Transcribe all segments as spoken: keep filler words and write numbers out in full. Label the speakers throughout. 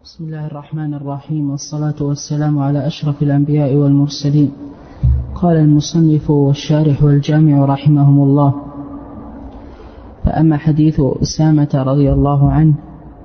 Speaker 1: بسم الله الرحمن الرحيم، والصلاة والسلام على أشرف الأنبياء والمرسلين. قال المصنف والشارح والجامع رحمهم الله: فأما حديث أسامة رضي الله عنه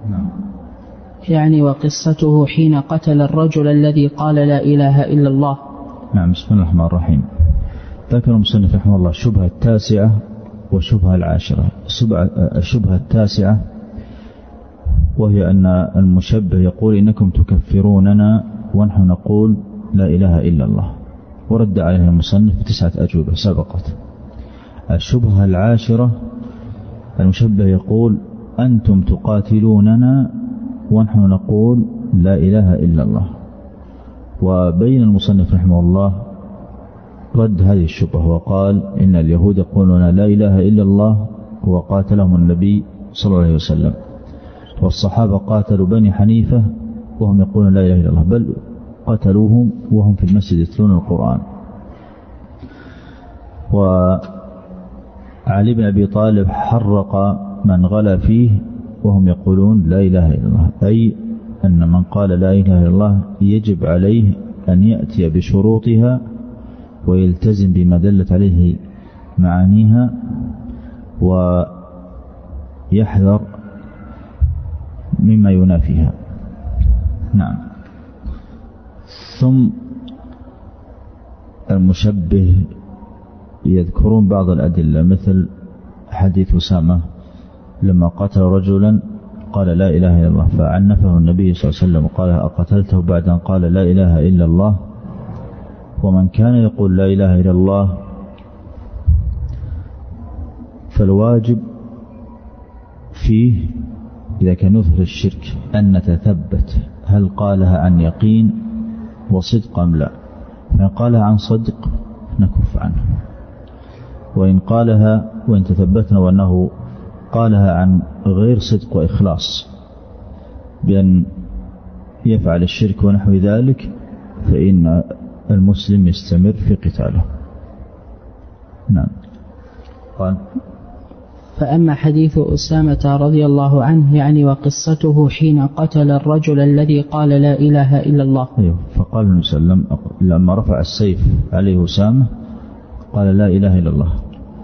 Speaker 1: يعني وقصته حين قتل الرجل الذي قال لا إله إلا الله.
Speaker 2: نعم. بسم الله الرحمن الرحيم. ذكر المصنف رحمه الله الشبهة التاسعة والشبهة العاشرة. الشبهة التاسعة وهي أن المشبه يقول إنكم تكفروننا ونحن نقول لا إله إلا الله، ورد عليه المصنف تسعة أجوبة سبقت. الشبهة العاشرة المشبه يقول أنتم تقاتلوننا ونحن نقول لا إله إلا الله، وبين المصنف رحمه الله رد هذه الشبهة وقال إن اليهود يقولون لا إله إلا الله وقاتلهم النبي صلى الله عليه وسلم، والصحابة قاتلوا بني حنيفة وهم يقولون لا إله إلا الله، بل قتلوهم وهم في المسجد يتلون القرآن. وعلي بن أبي طالب حرق من غلا فيه وهم يقولون لا إله إلا الله، أي أن من قال لا إله إلا الله يجب عليه أن يأتي بشروطها ويلتزم بما دلت عليه معانيها ويحذر مما ينافيها. نعم. ثم المشبه يذكرون بعض الأدلة مثل حديث أسامة لما قتل رجلا قال لا إله إلا الله فعنفه النبي صلى الله عليه وسلم وقال أقتلته بعد أن قال لا إله إلا الله. ومن كان يقول لا إله إلا الله فالواجب فيه إذا كان يظهر الشرك أن نتثبت هل قالها عن يقين وصدق أم لا. فإن قالها عن صدق نكف عنه، وإن قالها وإن تثبتنا وأنه قالها عن غير صدق وإخلاص بأن يفعل الشرك ونحو ذلك فإن المسلم يستمر في قتاله. نعم. قال:
Speaker 1: فأما حديث أسامة رضي الله عنه يعني وقصته حين قتل الرجل الذي قال لا إله إلا الله.
Speaker 2: أيوه. فقال النبي صلى الله عليه وسلم لما رفع السيف عليه أسامة قال لا إله إلا الله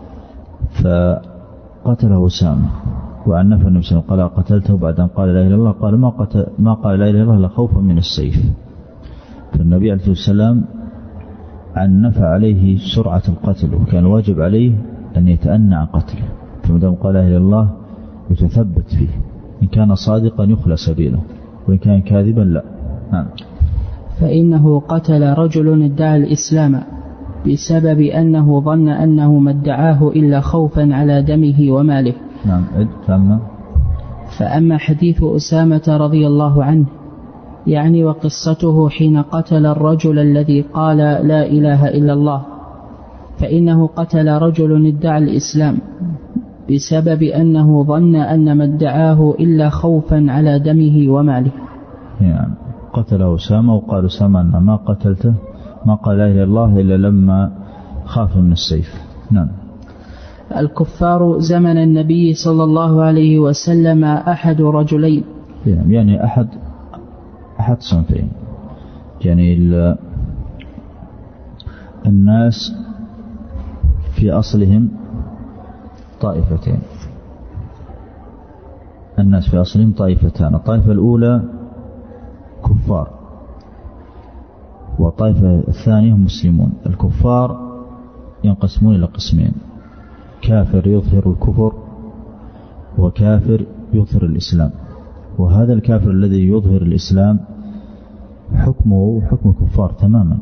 Speaker 2: فقتله أسامة وعنفه النبي صلى الله عليه وسلم قال قتلته بعد أن قال لا إله إلا الله، قال ما, قتل ما قال لا إله إلا الله لخوفا من السيف. فالنبي عليه الصلاة والسلام عنف عليه سرعة القتل وكان واجب عليه أن يتأنى عن قتله، فمدام قال لا إله إلا الله يتثبت فيه، إن كان صادقا يخلى سبيله وإن كان كاذبا لا. نعم.
Speaker 1: فإنه قتل رجل ادعى الإسلام بسبب أنه ظن أنه ما ادعاه إلا خوفا على دمه وماله.
Speaker 2: نعم. فأما
Speaker 1: فأما حديث أسامة رضي الله عنه يعني وقصته حين قتل الرجل الذي قال لا إله إلا الله فإنه قتل رجل ادعى الإسلام بسبب أنه ظن أن ما ادعاه إلا خوفا على دمه وماله.
Speaker 2: يعني قتله أسامة وقال أسامة أن ما قتلته ما قال لا إله إلا الله إلا لما خاف من السيف. نعم.
Speaker 1: الكفار زمن النبي صلى الله عليه وسلم أحد رجلين،
Speaker 2: يعني أحد أحد صنفين، يعني الناس في أصلهم طائفتين، الناس في أصلهم طائفتان، الطائفة الأولى كفار والطائفة الثانية مسلمون. الكفار ينقسمون إلى قسمين: كافر يظهر الكفر وكافر يظهر الإسلام. وهذا الكافر الذي يظهر الإسلام حكمه حكم الكفار تماما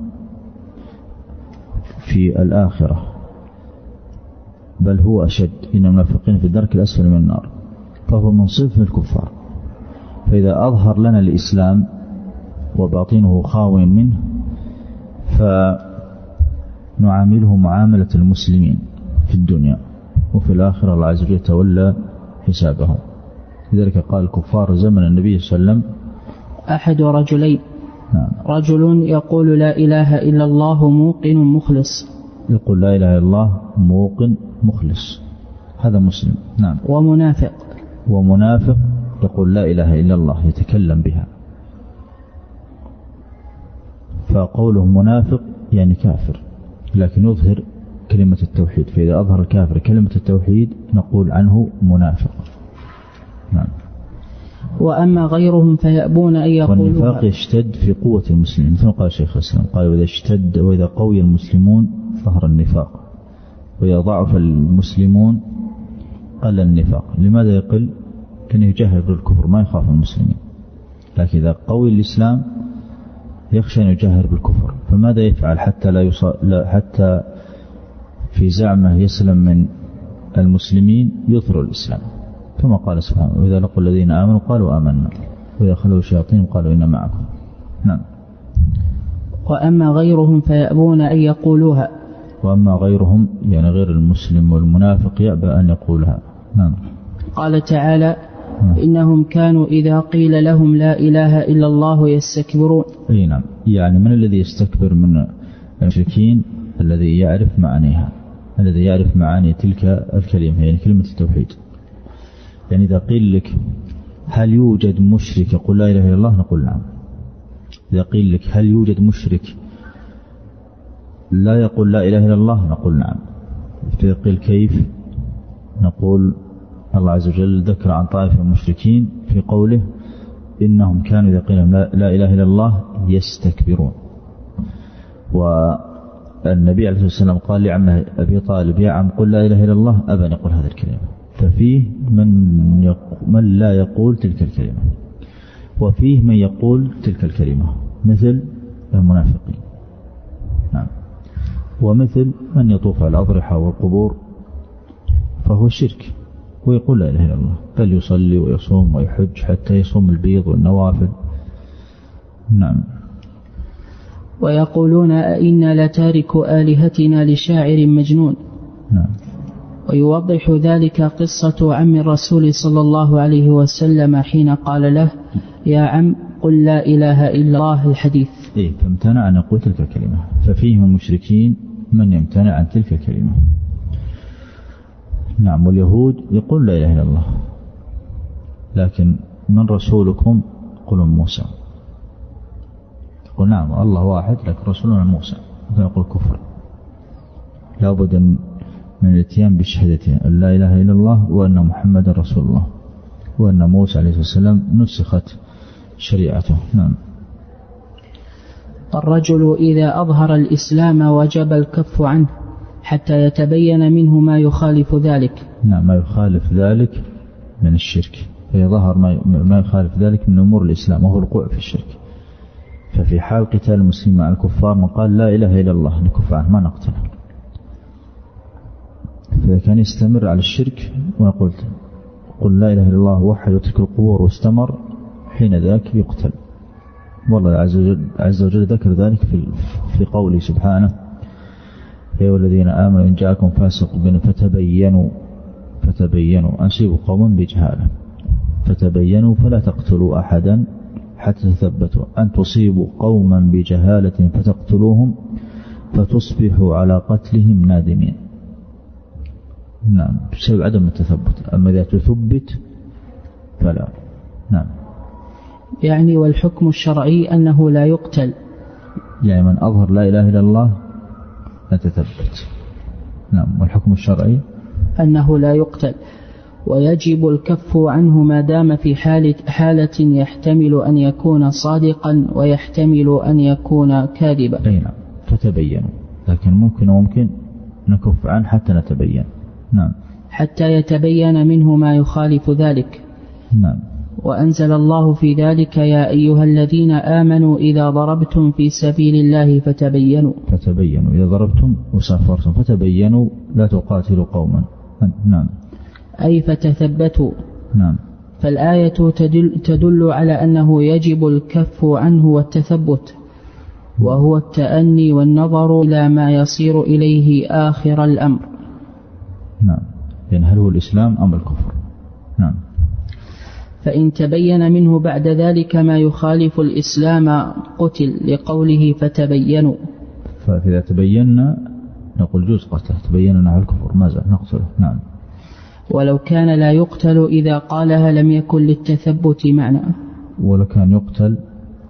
Speaker 2: في الآخرة، بل هو أشد، إن المنافقين في الدرك الأسفل من النار، فهو من صنف الكفار. فإذا أظهر لنا الإسلام وباطنه خاو منه فنعامله معاملة المسلمين في الدنيا، وفي الآخرة الله عز وجل يتولى حسابهم. لذلك قال الكفار زمن النبي صلى الله عليه وسلم
Speaker 1: أحد رجلين.
Speaker 2: نعم.
Speaker 1: رجل يقول لا إله إلا الله موقن مخلص،
Speaker 2: يقول لا إله إلا الله موقن مخلص، هذا مسلم. نعم.
Speaker 1: ومنافق
Speaker 2: ومنافق يقول لا إله إلا الله يتكلم بها فقوله منافق يعني كافر لكن يظهر كلمة التوحيد، فإذا أظهر الكافر كلمة التوحيد نقول عنه منافق. نعم.
Speaker 1: وأما غيرهم فيأبون أن يقولوا.
Speaker 2: والنفاق يشتد في قوة المسلمين مثل قال شيخ الإسلام، قال وإذا اشتد وإذا قوي المسلمون ظهر النفاق، وإذا ضعف المسلمون قل النفاق. لماذا يقل؟ كان يجاهر بالكفر ما يخاف المسلمين، لكن إذا قوي الإسلام يخشى أن يجاهر بالكفر، فماذا يفعل حتى لا يص... لا حتى في زعمه يسلم من المسلمين يظهر الإسلام، كما قال سبحانه وإذا لقوا الذين آمنوا قالوا آمنا وإذا خلوا الشياطين قالوا إنا معكم. نعم.
Speaker 1: وأما غيرهم فيأبون أن يقولوها.
Speaker 2: وأما غيرهم يعني غير المسلم والمنافق يأبى أن يقولها. نعم.
Speaker 1: قال تعالى إنهم كانوا إذا قيل لهم لا إله إلا الله يستكبرون.
Speaker 2: أي نعم، يعني من الذي يستكبر من المشركين؟ الذي يعرف معانيها، الذي يعرف معاني تلك الكلمة يعني كلمة التوحيد. يعني إذا قيل لك هل يوجد مشرك يقول لا إله إلا الله نقول نعم. إذا قيل لك هل يوجد مشرك لا يقول لا إله إلا الله نقول نعم. إذا قيل كيف نقول الله عز وجل ذكر عن طائفة المشركين في قوله إنهم كانوا إذا قيل لا, لا إله إلا الله يستكبرون. والنبي عليه الصلاة والسلام قال لعمه أبي طالب يا عم قل لا إله إلا الله أبى أن يقول هذه الكلمة، ففيه من, يق... من لا يقول تلك الكلمة وفيه من يقول تلك الكلمة مثل المنافقين. نعم. ومثل من يطوف على الأضرحة والقبور فهو شرك ويقول لا إله إلا الله، بل يصلي ويصوم ويحج حتى يصوم البيض والنوافل. نعم.
Speaker 1: ويقولون أئنا لتارك آلهتنا لشاعر مجنون.
Speaker 2: نعم.
Speaker 1: ويوضح ذلك قصة عم الرسول صلى الله عليه وسلم حين قال له يا عم قل لا إله إلا الله الحديث.
Speaker 2: إيه فامتنع أن يقول تلك الكلمة، ففيهم المشركين من يمتنع عن تلك الكلمة. نعم. واليهود يقول لا إله إلا الله لكن من رسولكم؟ قلوا موسى. يقول نعم الله واحد لكن رسولنا موسى، فيقول كفر. لا بد من الاتيان بالشهادتين لا إله إلا الله وأن محمد رسول الله وأن موسى عليه السلام نسخت شريعته. نعم.
Speaker 1: الرجل إذا أظهر الإسلام وجب الكف عنه حتى يتبين منه ما يخالف ذلك.
Speaker 2: نعم ما يخالف ذلك من الشرك، فيظهر ما يخالف ذلك من أمور الإسلام وهو الوقوع في الشرك. ففي حال قتال المسلمين مع الكفار من قال لا إله إلا الله نكف عنه ما نقتله، فإذا كان يستمر على الشرك ونقول قل لا إله إلا الله وحد وترك القبور واستمر حين ذاك يقتل. والله عز وجل, عز وجل ذكر ذلك في, في قوله سبحانه يا أيها الذين آمنوا إن جاءكم فاسق بنبأ فتبينوا فتبينوا أن تصيبوا قوما بجهالة فتبينوا فلا تقتلوا أحدا حتى تثبتوا أن تصيبوا قوما بجهالة فتقتلوهم فتصبحوا على قتلهم نادمين. نعم بسبب عدم التثبت، أما إذا تثبت فلا. نعم.
Speaker 1: يعني والحكم الشرعي أنه لا يقتل،
Speaker 2: يعني من أظهر لا إله إلا الله نتثبت. نعم. والحكم الشرعي
Speaker 1: أنه لا يقتل ويجب الكف عنه ما دام في حالة, حالة يحتمل أن يكون صادقا ويحتمل أن يكون كاذبا.
Speaker 2: أي نعم. فتبينوا، لكن ممكن وممكن نكف عنه حتى نتبين. نعم.
Speaker 1: حتى يتبين منه ما يخالف ذلك.
Speaker 2: نعم.
Speaker 1: وأنزل الله في ذلك يا أيها الذين آمنوا إذا ضربتم في سبيل الله فتبينوا
Speaker 2: فتبينوا إذا ضربتم وسافرتم فتبينوا لا تقاتلوا قوما. نعم.
Speaker 1: أي فتثبتوا.
Speaker 2: نعم.
Speaker 1: فالآية تدل, تدل على أنه يجب الكف عنه والتثبت، وهو التأني والنظر إلى ما يصير إليه آخر الأمر.
Speaker 2: نعم. يعني هل هو الإسلام أم الكفر؟ نعم.
Speaker 1: فإن تبين منه بعد ذلك ما يخالف الإسلام قتل لقوله فتبينوا.
Speaker 2: فإذا تبينا نقول جوز قتله، تبيننا على الكفر ما زال نقتله. نعم.
Speaker 1: ولو كان لا يقتل إذا قالها لم يكن للتثبت معنى.
Speaker 2: ولو كان يقتل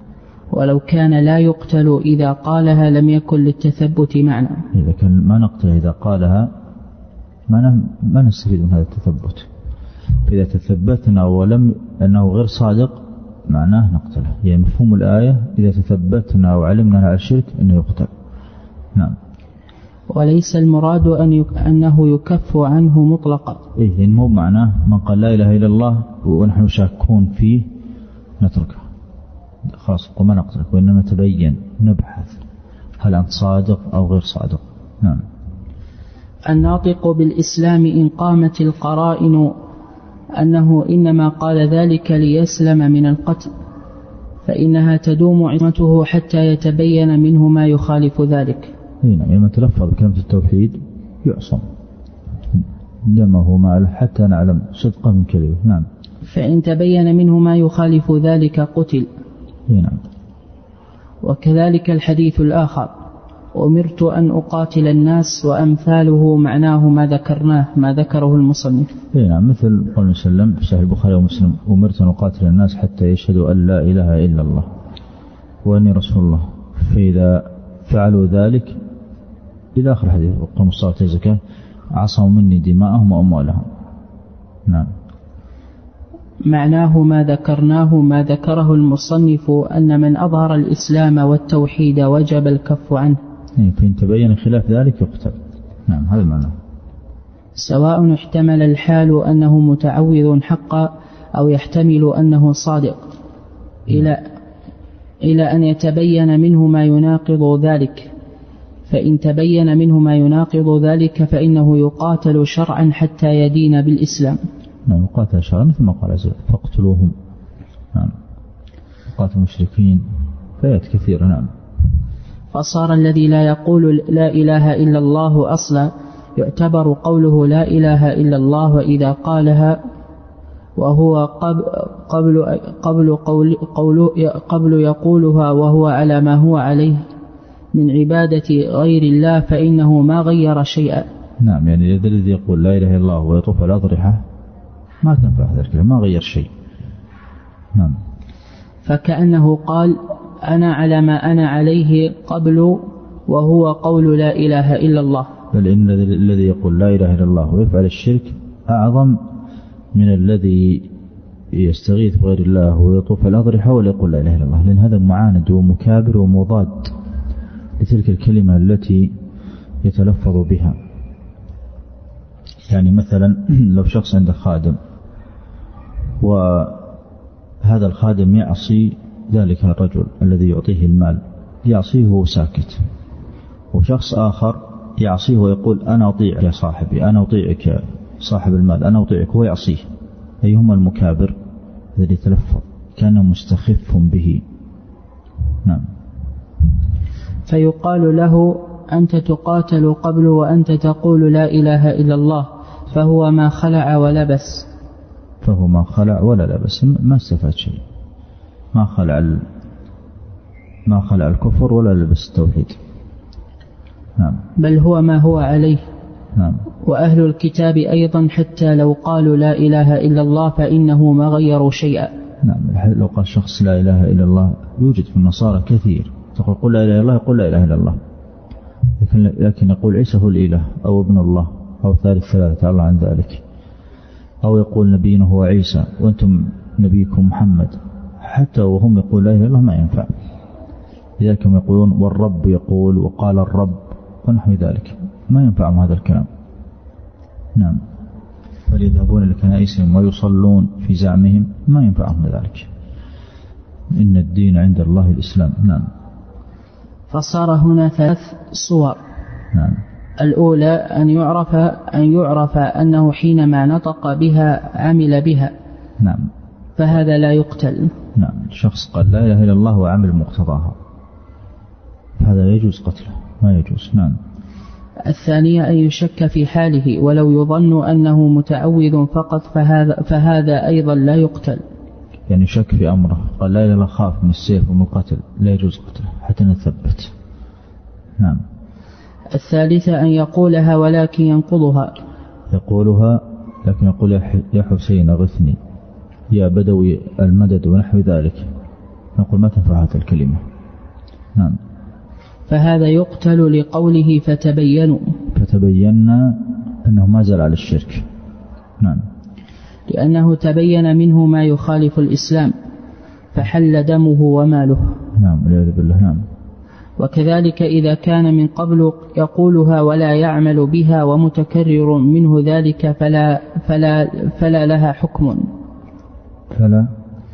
Speaker 1: ولو كان لا يقتل إذا قالها لم يكن للتثبت معنى.
Speaker 2: إذا كان ما نقتل إذا قالها ما ما نستفيد من هذا التثبت. إذا تثبتنا ولم أنه غير صادق معناه نقتله. يعني مفهوم الآية إذا تثبتنا وعلمنا على الشرك أنه يقتل. نعم.
Speaker 1: وليس المراد أن يك... أنه يكف عنه مطلقا.
Speaker 2: إيه يعني مو معناه من قال لا إله إلا الله ونحن شاكون فيه نتركه خلاص وما نقتلك، وإنما تبين نبحث هل أنت صادق أو غير صادق. نعم.
Speaker 1: الناطق بالإسلام إن قامت القرائن أنه إنما قال ذلك ليسلم من القتل، فإنها تدوم عصمته حتى يتبين منه ما يخالف ذلك.
Speaker 2: نعم. لما تلفظ بكلمة التوحيد يعصم دمه معه حتى نعلم صدقه من كلمه. نعم.
Speaker 1: فإن تبين منه ما يخالف ذلك قتل.
Speaker 2: نعم.
Speaker 1: وكذلك الحديث الآخر أمرت أن أقاتل الناس وأمثاله معناه ما ذكرناه ما ذكره المصنف.
Speaker 2: نعم. مثل قول وسلم في صحيح البخاري ومسلم أمرت أن أقاتل الناس حتى يشهدوا أن لا إله إلا الله وأني رسول الله، فإذا فعلوا ذلك إلى آخر الحديث وقاموا الصلاة والزكاة عصموا مني دماءهم وأموالهم. نعم.
Speaker 1: معناه ما ذكرناه ما ذكره المصنف أن من أظهر الإسلام والتوحيد وجب الكف عنه.
Speaker 2: فإن تبين خلاف ذلك يقتل. نعم هذا المعنى.
Speaker 1: سواء احتمل الحال أنه متعوذ حقا أو يحتمل أنه صادق إلى إلى أن يتبين منه ما يناقض ذلك، فإن تبين منه ما يناقض ذلك فإنه يقاتل شرعا حتى يدين بالإسلام.
Speaker 2: نعم. يقاتل شرعا مثل ما قال عزيز فاقتلوهم. نعم. يقاتل المشركين فآيات كثيرة. نعم.
Speaker 1: فصار الذي لا يقول لا إله إلا الله أصلا يعتبر قوله لا إله إلا الله وإذا قالها وهو قبل قبل قبل قول قول قبل يقولها وهو على ما هو عليه من عبادة غير الله فإنه ما غير شيئا.
Speaker 2: نعم. يعني الذي يقول لا إله إلا الله ويطوف على الأضرحة ما تنفع ذلك، ما غير شيء. نعم.
Speaker 1: فكأنه قال أنا على ما أنا عليه قبل وهو قول لا إله إلا الله.
Speaker 2: بل إن الذي يقول لا إله إلا الله ويفعل الشرك أعظم من الذي يستغيث بغير الله ويطوف الأضرحة ولا يقول لا إله إلا الله، لأن هذا معاند ومكابر ومضاد لتلك الكلمة التي يتلفظ بها. يعني مثلا لو شخص عنده خادم وهذا الخادم يعصي ذلك الرجل الذي يعطيه المال، يعصيه وهو ساكت، وشخص آخر يعصيه ويقول أنا أطيعك يا صاحبي، أنا أطيعك يا صاحب المال، أنا أطيعك، ويعصيه. أيهما المكابر؟ الذي يتلفظ كان مستخف به. نعم.
Speaker 1: فيقال له أنت تقاتل قبل وأنت تقول لا إله إلا الله، فهو ما خلع ولبس.
Speaker 2: فهو ما خلع ولا لبس، ما استفاد شيء، ما خلع ما خلع الكفر ولا لبس التوحيد. نعم.
Speaker 1: بل هو ما هو عليه.
Speaker 2: نعم.
Speaker 1: وأهل الكتاب أيضا حتى لو قالوا لا إله إلا الله فإنه ما غيروا شيئا.
Speaker 2: نعم. لو قال شخص لا إله إلا الله يوجد في النصارى كثير تقول قل لا إله إلا الله، يقول لا إله إلا الله، لكن, لكن يقول عيسى هو الإله أو ابن الله أو ثالث ثلاثة الله عن ذلك، أو يقول نبينا هو عيسى وأنتم نبيكم محمد، حتى وهم يقول لا إله إلا الله ما ينفع. لذلك هم يقولون والرب يقول وقال الرب ونحو ذلك، ما ينفعهم هذا الكلام. نعم. فليذهبون لكنائسهم ويصلون في زعمهم، ما ينفعهم ذلك. إن الدين عند الله الإسلام. نعم.
Speaker 1: فصار هنا ثلاث صور.
Speaker 2: نعم.
Speaker 1: الأولى أن يعرف أن يعرف أنه حينما نطق بها عمل بها.
Speaker 2: نعم.
Speaker 1: فهذا لا يقتل.
Speaker 2: نعم. الشخص قال لا إله إلا الله وعمل مقتضاها، هذا يجوز قتله، ما يجوز. نعم.
Speaker 1: الثانية أن يشك في حاله ولو يظن أنه متعوذ فقط، فهذا, فهذا أيضا لا يقتل. يعني
Speaker 2: شك في أمره، قال لا إله إلا الله خاف من السيف ومن القتل، لا يجوز قتله حتى نثبت. نعم.
Speaker 1: الثالثة أن يقولها ولكن ينقضها،
Speaker 2: يقولها لكن يقول يا حسين أغثني، يا بدوي المدد ونحو ذلك، نقول ما تنفع هذه الكلمة. نعم.
Speaker 1: فهذا يقتل لقوله فتبينوا،
Speaker 2: فتبينا أنه ما زال على الشرك. نعم.
Speaker 1: لأنه تبين منه ما يخالف الإسلام فحل دمه وماله.
Speaker 2: نعم والعياذ بالله. نعم.
Speaker 1: وكذلك إذا كان من قبل يقولها ولا يعمل بها ومتكرر منه ذلك فلا, فلا, فلا لها حكم
Speaker 2: فلا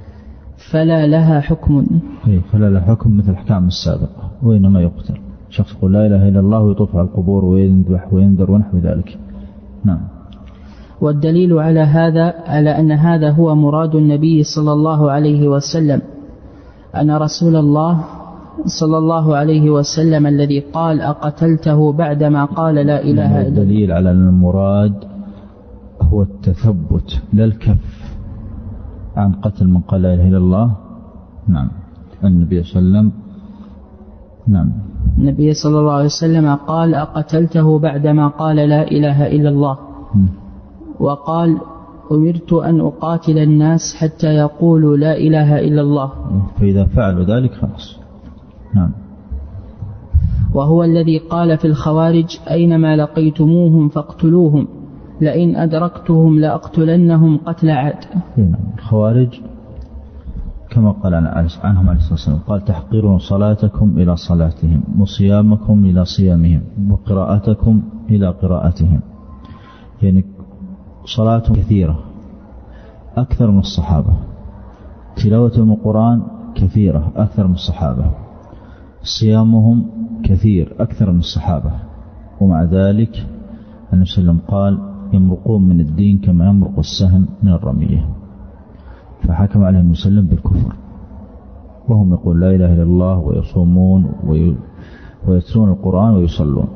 Speaker 1: فلا لها حكم
Speaker 2: أي فلا لها حكم مثل الأحكام السابقة، وإنما يقتل. شخص يقول لا إله إلا الله ويطوف على القبور ويذبح وينذر ونحو ذلك. نعم.
Speaker 1: والدليل على هذا على أن هذا هو مراد النبي صلى الله عليه وسلم أن رسول الله صلى الله عليه وسلم الذي قال أقتلته بعدما قال لا إله إلا الله.
Speaker 2: الدليل على أن المراد هو التثبت لا الكف عن قتل من قال لا إله إلا الله. نعم. النبي صلى الله عليه وسلم نعم
Speaker 1: النبي صلى الله عليه وسلم قال أقتلته بعدما قال لا إله إلا الله م. وقال أمرت أن أقاتل الناس حتى يقولوا لا إله إلا الله.
Speaker 2: فإذا فعلوا ذلك خلاص. نعم.
Speaker 1: وهو الذي قال في الخوارج أينما لقيتموهم فاقتلوهم لئن أدركتهم لأقتلنهم قتل عاد.
Speaker 2: نعم. الخوارج كما قال عنهم عليه الصلاة والسلام قال تحقرون صلاتكم إلى صلاتهم وصيامكم إلى صيامهم وقراءتكم إلى قراءتهم، يعني صلاتهم كثيرة أكثر من الصحابة، تلاوتهم القرآن كثيرة أكثر من الصحابة، صيامهم كثير أكثر من الصحابة، ومع ذلك النبي صلى الله عليه وسلم قال يمرقون من الدين كما يمرق السهم من الرمية، فحكم عليهم النبي صلى الله عليه وسلم بالكفر، وهم يقول لا إله إلا الله ويصومون ويتلون القرآن ويصلون.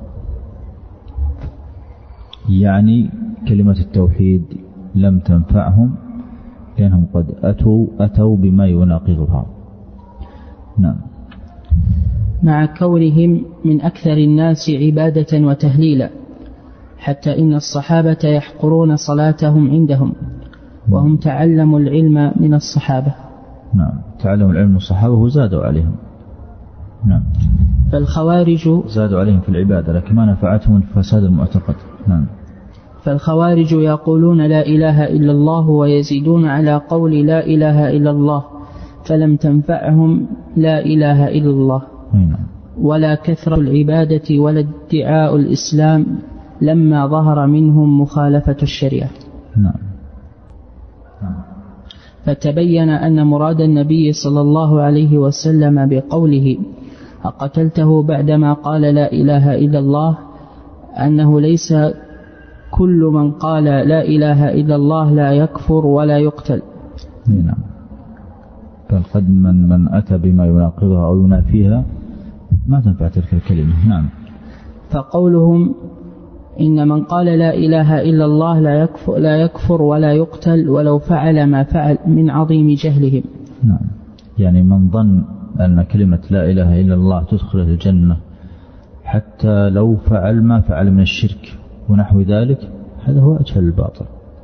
Speaker 2: يعني كلمة التوحيد لم تنفعهم لأنهم قد أتوا, أتوا بما يناقضها. نعم.
Speaker 1: مع كونهم من أكثر الناس عبادة وتهليلا، حتى إن الصحابة يحقرون صلاتهم عندهم وهم تعلموا العلم من الصحابة.
Speaker 2: نعم. تعلموا العلم من الصحابة وزادوا عليهم. نعم.
Speaker 1: فالخوارج
Speaker 2: زادوا عليهم في العبادة لكن ما نفعتهم فساد المعتقد. نعم.
Speaker 1: فالخوارج يقولون لا إله إلا الله ويزيدون على قول لا إله إلا الله فلم تنفعهم لا إله إلا الله.
Speaker 2: نعم.
Speaker 1: ولا كثرة العبادة ولا ادعاء الإسلام لما ظهر منهم مخالفة الشريعة.
Speaker 2: نعم.
Speaker 1: فتبين أن مراد النبي صلى الله عليه وسلم بقوله أقتلته بعدما قال لا إله إلا الله أنه ليس كل من قال لا إله إلا الله لا يكفر ولا يقتل.
Speaker 2: نعم. بل قد من, من أتى بما يناقضها أو ينافيها ما تنفع تلك الكلمة. نعم.
Speaker 1: فقولهم إن من قال لا إله إلا الله لا يكفر, لا يكفر ولا يقتل ولو فعل ما فعل من عظيم جهلهم.
Speaker 2: نعم. يعني من ظن أن كلمة لا إله إلا الله تدخل الجنة حتى لو فعل ما فعل من الشرك ونحو ذلك هذا هو أجهل الباطل.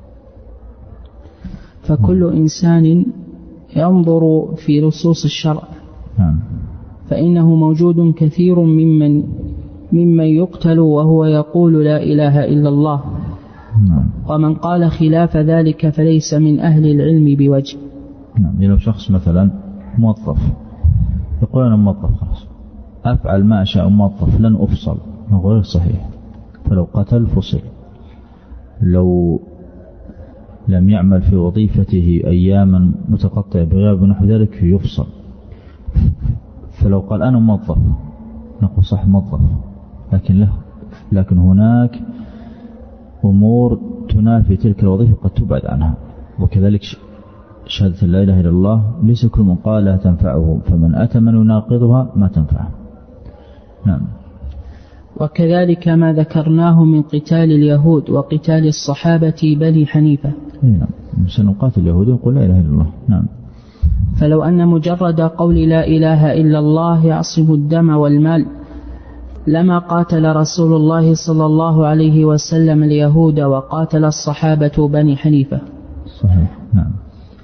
Speaker 1: فكل إنسان ينظر في نصوص الشرع
Speaker 2: نعم.
Speaker 1: فإنه موجود كثير ممن ممن يقتل وهو يقول لا إله إلا الله.
Speaker 2: نعم.
Speaker 1: ومن قال خلاف ذلك فليس من أهل العلم بوجه.
Speaker 2: نعم. يعني لو شخص مثلا موظف يقول أنا موظف خلاص أفعل ما أشاء موظف لن أفصل، غير صحيح. فلو قتل فصل، لو لم يعمل في وظيفته أياما متقطعة بغياب ونحو ذلك يفصل. فلو قال أنا موظف نقول صح موظف، لكن له لكن هناك أمور تنافي تلك الوظيفة قد تبعد عنها، وكذلك شهادة لا إله إلا الله ليس كل من قالها تنفعه، فمن أتى من يناقضها ما تنفعه. نعم.
Speaker 1: وكذلك ما ذكرناه من قتال اليهود وقتال الصحابة بني حنيفة.
Speaker 2: نعم. سنقاتل اليهود ونقول لا إله إلا الله. نعم.
Speaker 1: فلو أن مجرد قول لا إله إلا الله يعصم الدم والمال لما قاتل رسول الله صلى الله عليه وسلم اليهود وقاتل الصحابة بني حنيفة.
Speaker 2: صحيح. نعم.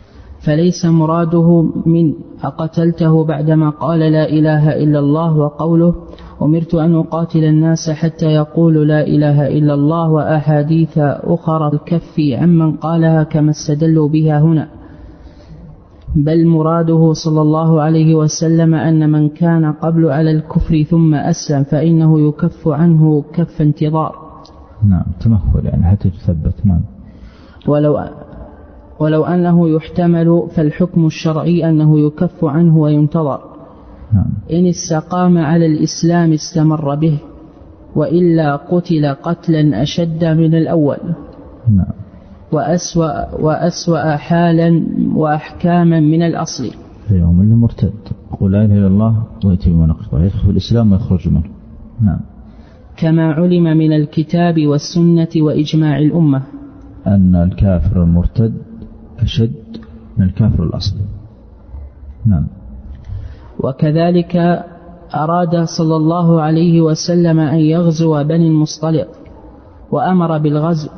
Speaker 1: فليس مراده من أقتلته بعدما قال لا إله إلا الله وقوله أمرت أن أقاتل الناس حتى يقولوا لا إله إلا الله وأحاديث أخرى الكف عمن قالها كما استدلوا بها هنا، بل مراده صلى الله عليه وسلم أن من كان قبل على الكفر ثم أسلم فإنه يكف عنه كف انتظار.
Speaker 2: نعم تمهل يعني حتى تثبت. نعم.
Speaker 1: ولو ولو أنه يحتمل فالحكم الشرعي أنه يكف عنه وينتظر.
Speaker 2: نعم.
Speaker 1: إن استقام على الإسلام استمر به، وإلا قتل قتلا أشد من الأول.
Speaker 2: نعم.
Speaker 1: وأسوأ, وأسوأ حالا وأحكاما من الأصل.
Speaker 2: يوم اللي مرتد قل لا إله إلا الله ويأتي بمناقضه يدخل في الإسلام ويخرج منه. نعم.
Speaker 1: كما علم من الكتاب والسنة وإجماع الأمة
Speaker 2: أن الكافر المرتد أشد من الكافر الأصلي. نعم.
Speaker 1: وكذلك أراد صلى الله عليه وسلم أن يغزو بني المصطلق وأمر بالغزو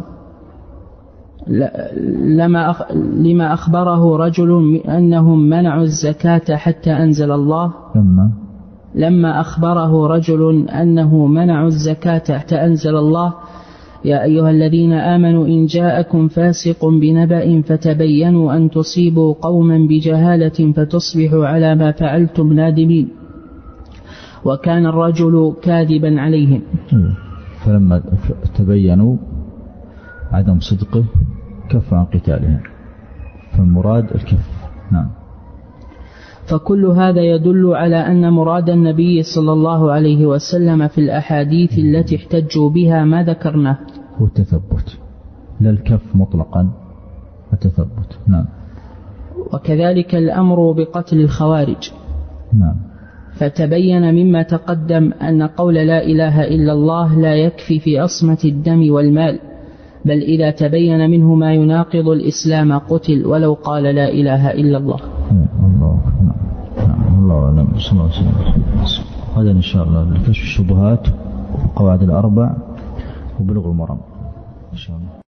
Speaker 1: لما لما أخبره رجل أنهم منعوا الزكاة حتى أنزل الله
Speaker 2: لما
Speaker 1: لما أخبره رجل أنه منعوا الزكاة حتى أنزل الله يا أيها الذين آمنوا إن جاءكم فاسق بنبأ فتبينوا أن تصيبوا قوما بجهالة فتصبحوا على ما فعلتم نادمين، وكان الرجل كاذبا عليهم.
Speaker 2: فلما تبينوا عدم صدقه كف عن قتالهم، فالمراد الكف. نعم.
Speaker 1: فكل هذا يدل على أن مراد النبي صلى الله عليه وسلم في الأحاديث التي احتجوا بها ما ذكرناه
Speaker 2: هو التثبت، لا الكف مطلقا، التثبت. نعم.
Speaker 1: وكذلك الأمر بقتل الخوارج.
Speaker 2: نعم.
Speaker 1: فتبين مما تقدم أن قول لا إله إلا الله لا يكفي في عصمة الدم والمال، بل إذا تبين منه ما يناقض الإسلام قتل ولو قال لا إله إلا الله.
Speaker 2: الله نعم. الله أعلم. صلى الله عليه وسلم. هذا إن شاء الله لكشف الشبهات والقواعد الأربع وبلغ المرام إن شاء الله.